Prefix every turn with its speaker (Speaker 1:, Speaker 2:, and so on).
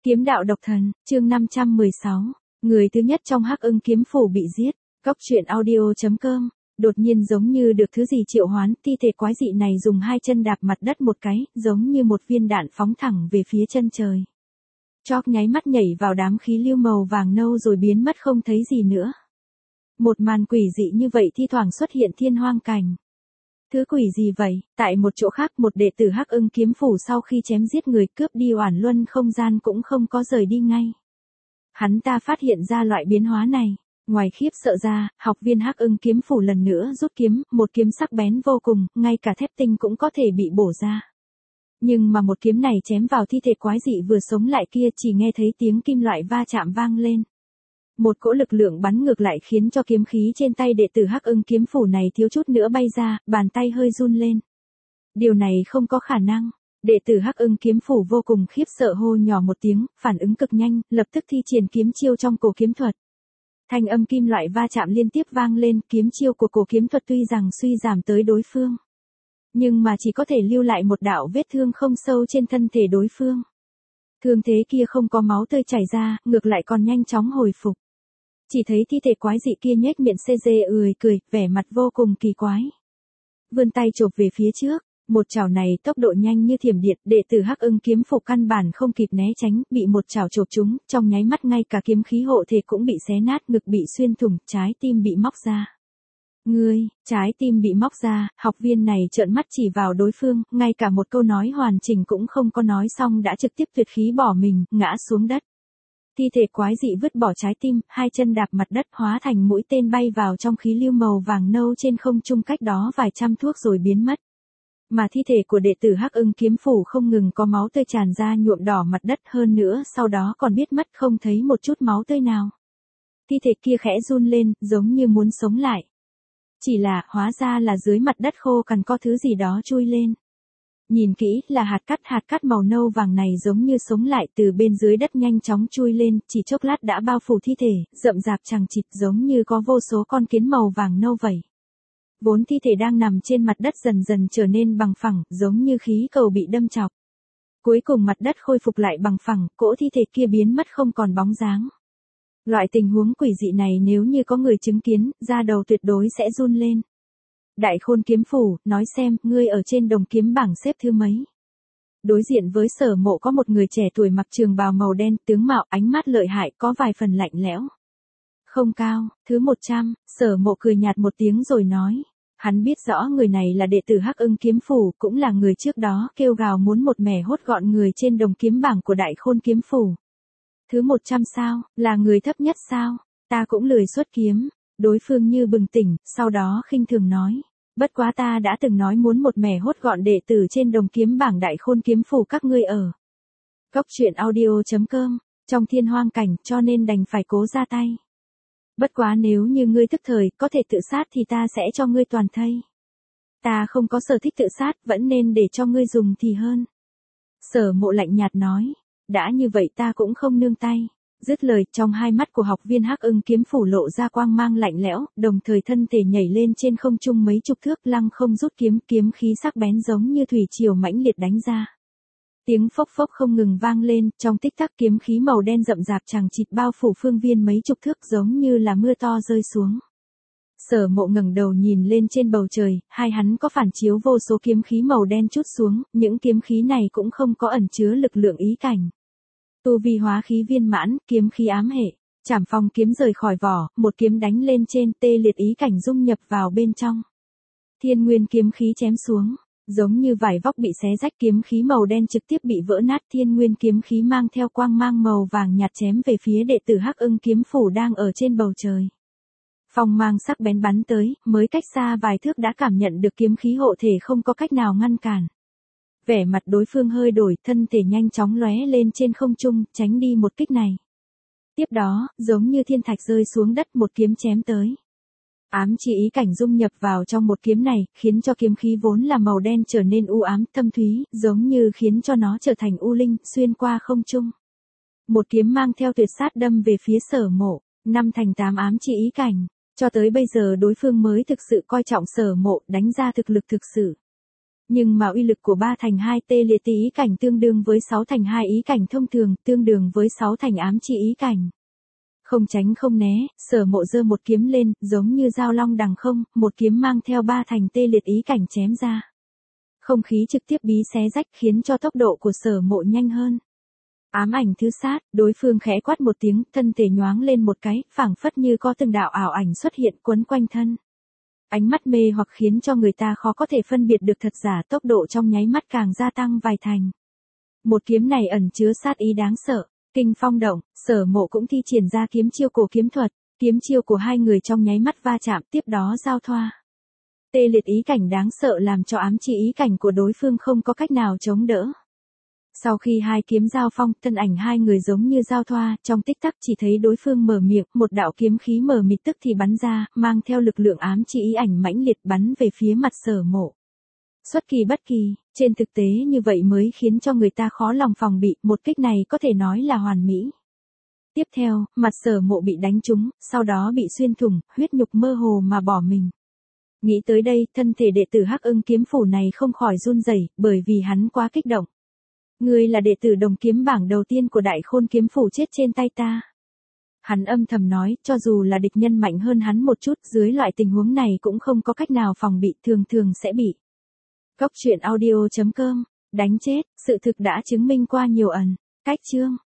Speaker 1: Kiếm đạo độc thần, chương 516. Người thứ nhất trong Hắc Ưng kiếm phủ bị giết. Góc truyện audio.com. Đột nhiên giống như được thứ gì triệu hoán, thi thể quái dị này dùng hai chân đạp mặt đất một cái, giống như một viên đạn phóng thẳng về phía chân trời. Chóp nháy mắt nhảy vào đám khí lưu màu vàng nâu rồi biến mất không thấy gì nữa. Một màn quỷ dị như vậy thi thoảng xuất hiện thiên hoang cảnh. Thứ quỷ gì vậy? Tại một chỗ khác, một đệ tử Hắc Ưng kiếm phủ sau khi chém giết người cướp đi oản luân không gian cũng không có rời đi ngay. Hắn ta phát hiện ra loại biến hóa này. Ngoài khiếp sợ ra, học viên Hắc Ưng kiếm phủ lần nữa rút kiếm, một kiếm sắc bén vô cùng, ngay cả thép tinh cũng có thể bị bổ ra. Nhưng mà một kiếm này chém vào thi thể quái dị vừa sống lại kia, chỉ nghe thấy tiếng kim loại va chạm vang lên. Một cỗ lực lượng bắn ngược lại khiến cho kiếm khí trên tay đệ tử Hắc Ưng kiếm phủ này thiếu chút nữa bay ra, bàn tay hơi run lên. Điều này không có khả năng. Đệ tử Hắc Ưng kiếm phủ vô cùng khiếp sợ hô nhỏ một tiếng, phản ứng cực nhanh, lập tức thi triển kiếm chiêu trong cổ kiếm thuật. Thanh âm kim loại va chạm liên tiếp vang lên, kiếm chiêu của cổ kiếm thuật tuy rằng suy giảm tới đối phương, nhưng mà chỉ có thể lưu lại một đạo vết thương không sâu trên thân thể đối phương. Thương thế kia không có máu tươi chảy ra, ngược lại còn nhanh chóng hồi phục. Chỉ thấy thi thể quái dị kia nhếch miệng xê dê cười, vẻ mặt vô cùng kỳ quái. Vươn tay chộp về phía trước, một chảo này tốc độ nhanh như thiểm điện, đệ tử Hắc Ưng kiếm phủ căn bản không kịp né tránh, bị một chảo chộp trúng, trong nháy mắt ngay cả kiếm khí hộ thể cũng bị xé nát, ngực bị xuyên thủng, trái tim bị móc ra. Trái tim bị móc ra, học viên này trợn mắt chỉ vào đối phương, ngay cả một câu nói hoàn chỉnh cũng không có nói xong đã trực tiếp tuyệt khí bỏ mình, ngã xuống đất. Thi thể quái dị vứt bỏ trái tim, hai chân đạp mặt đất hóa thành mũi tên bay vào trong khí lưu màu vàng nâu trên không trung cách đó vài trăm thước rồi biến mất. Mà thi thể của đệ tử Hắc Ưng kiếm phủ không ngừng có máu tươi tràn ra nhuộm đỏ mặt đất, hơn nữa sau đó còn biết mất không thấy một chút máu tươi nào. Thi thể kia khẽ run lên, giống như muốn sống lại. Chỉ là, hóa ra là dưới mặt đất khô cằn có thứ gì đó chui lên. Nhìn kỹ là hạt cát màu nâu vàng này giống như sống lại từ bên dưới đất nhanh chóng chui lên, chỉ chốc lát đã bao phủ thi thể, rậm rạp chằng chịt giống như có vô số con kiến màu vàng nâu vậy. Vốn thi thể đang nằm trên mặt đất dần dần trở nên bằng phẳng, giống như khí cầu bị đâm chọc. Cuối cùng mặt đất khôi phục lại bằng phẳng, cỗ thi thể kia biến mất không còn bóng dáng. Loại tình huống quỷ dị này nếu như có người chứng kiến, da đầu tuyệt đối sẽ run lên. Đại Khôn kiếm phủ, nói xem, ngươi ở trên đồng kiếm bảng xếp thứ mấy? Đối diện với Sở Mộ có một người trẻ tuổi mặc trường bào màu đen, tướng mạo ánh mắt lợi hại, có vài phần lạnh lẽo. Không cao, thứ 100, Sở Mộ cười nhạt một tiếng rồi nói. Hắn biết rõ người này là đệ tử Hắc Ưng kiếm phủ, cũng là người trước đó kêu gào muốn một mẻ hốt gọn người trên đồng kiếm bảng của Đại Khôn kiếm phủ. Thứ 100 sao, là người thấp nhất sao? Ta cũng lười xuất kiếm. Đối phương như bừng tỉnh, sau đó khinh thường nói. Bất quá ta đã từng nói muốn một mẻ hốt gọn đệ tử trên đồng kiếm bảng Đại Khôn kiếm phủ các ngươi ở. Góc truyện audio.com, trong thiên hoang cảnh cho nên đành phải cố ra tay. Bất quá nếu như ngươi tức thời có thể tự sát thì ta sẽ cho ngươi toàn thây. Ta không có sở thích tự sát, vẫn nên để cho ngươi dùng thì hơn. Sở Mộ lạnh nhạt nói. Đã như vậy ta cũng không nương tay. Dứt lời, trong hai mắt của học viên Hắc Ưng kiếm phủ lộ ra quang mang lạnh lẽo, đồng thời thân thể nhảy lên trên không trung mấy chục thước, lăng không rút kiếm, kiếm khí sắc bén giống như thủy triều mãnh liệt đánh ra. Tiếng phốc phốc không ngừng vang lên, trong tích tắc kiếm khí màu đen rậm rạp chằng chịt bao phủ phương viên mấy chục thước giống như là mưa to rơi xuống. Sở Mộ ngẩng đầu nhìn lên trên bầu trời, hai hắn có phản chiếu vô số kiếm khí màu đen trút xuống, những kiếm khí này cũng không có ẩn chứa lực lượng ý cảnh. Tu vi hóa khí viên mãn, kiếm khí ám hệ, Trảm Phong kiếm rời khỏi vỏ, một kiếm đánh lên trên, tê liệt ý cảnh dung nhập vào bên trong. Thiên Nguyên kiếm khí chém xuống, giống như vải vóc bị xé rách, kiếm khí màu đen trực tiếp bị vỡ nát, Thiên Nguyên kiếm khí mang theo quang mang màu vàng nhạt chém về phía đệ tử Hắc Ưng kiếm phủ đang ở trên bầu trời. Phong mang sắc bén bắn tới, mới cách xa vài thước đã cảm nhận được kiếm khí hộ thể không có cách nào ngăn cản. Vẻ mặt đối phương hơi đổi, thân thể nhanh chóng lóe lên trên không trung, tránh đi một kích này. Tiếp đó, giống như thiên thạch rơi xuống đất, một kiếm chém tới. Ám chi ý cảnh dung nhập vào trong một kiếm này, khiến cho kiếm khí vốn là màu đen trở nên u ám, thâm thúy, giống như khiến cho nó trở thành u linh, xuyên qua không trung. Một kiếm mang theo tuyệt sát đâm về phía Sở Mộ, 5 thành 8 ám chi ý cảnh. Cho tới bây giờ đối phương mới thực sự coi trọng Sở Mộ, đánh ra thực lực thực sự. Nhưng mà uy lực của 3 thành 2 tê liệt ý cảnh tương đương với 6 thành 2 ý cảnh thông thường, tương đương với 6 thành ám chi ý cảnh. Không tránh không né, Sở Mộ giơ một kiếm lên, giống như dao long đằng không, một kiếm mang theo 3 thành tê liệt ý cảnh chém ra. Không khí trực tiếp bí xé rách khiến cho tốc độ của Sở Mộ nhanh hơn. Ám ảnh thứ sát, đối phương khẽ quát một tiếng, thân thể nhoáng lên một cái, phảng phất như có từng đạo ảo ảnh xuất hiện quấn quanh thân. Ánh mắt mê hoặc khiến cho người ta khó có thể phân biệt được thật giả, tốc độ trong nháy mắt càng gia tăng vài thành. Một kiếm này ẩn chứa sát ý đáng sợ, kinh phong động, Sở Mộ cũng thi triển ra kiếm chiêu cổ kiếm thuật, kiếm chiêu của hai người trong nháy mắt va chạm, tiếp đó giao thoa. Tê liệt ý cảnh đáng sợ làm cho ám chi ý cảnh của đối phương không có cách nào chống đỡ. Sau khi hai kiếm giao phong, thân ảnh hai người giống như giao thoa, trong tích tắc chỉ thấy đối phương mở miệng, một đạo kiếm khí mờ mịt tức thì bắn ra, mang theo lực lượng ám chi ý ảnh mãnh liệt bắn về phía mặt Sở Mộ. Xuất kỳ bất kỳ, trên thực tế như vậy mới khiến cho người ta khó lòng phòng bị, một kích này có thể nói là hoàn mỹ. Tiếp theo, mặt Sở Mộ bị đánh trúng, sau đó bị xuyên thủng, huyết nhục mơ hồ mà bỏ mình. Nghĩ tới đây, thân thể đệ tử Hắc Ưng kiếm phủ này không khỏi run rẩy, bởi vì hắn quá kích động. Ngươi là đệ tử đồng kiếm bảng đầu tiên của Đại Khôn kiếm phủ chết trên tay ta. Hắn âm thầm nói, cho dù là địch nhân mạnh hơn hắn một chút, dưới loại tình huống này cũng không có cách nào phòng bị, thường sẽ bị. Góc truyện audio.com, đánh chết, sự thực đã chứng minh qua nhiều ẩn. Cách chương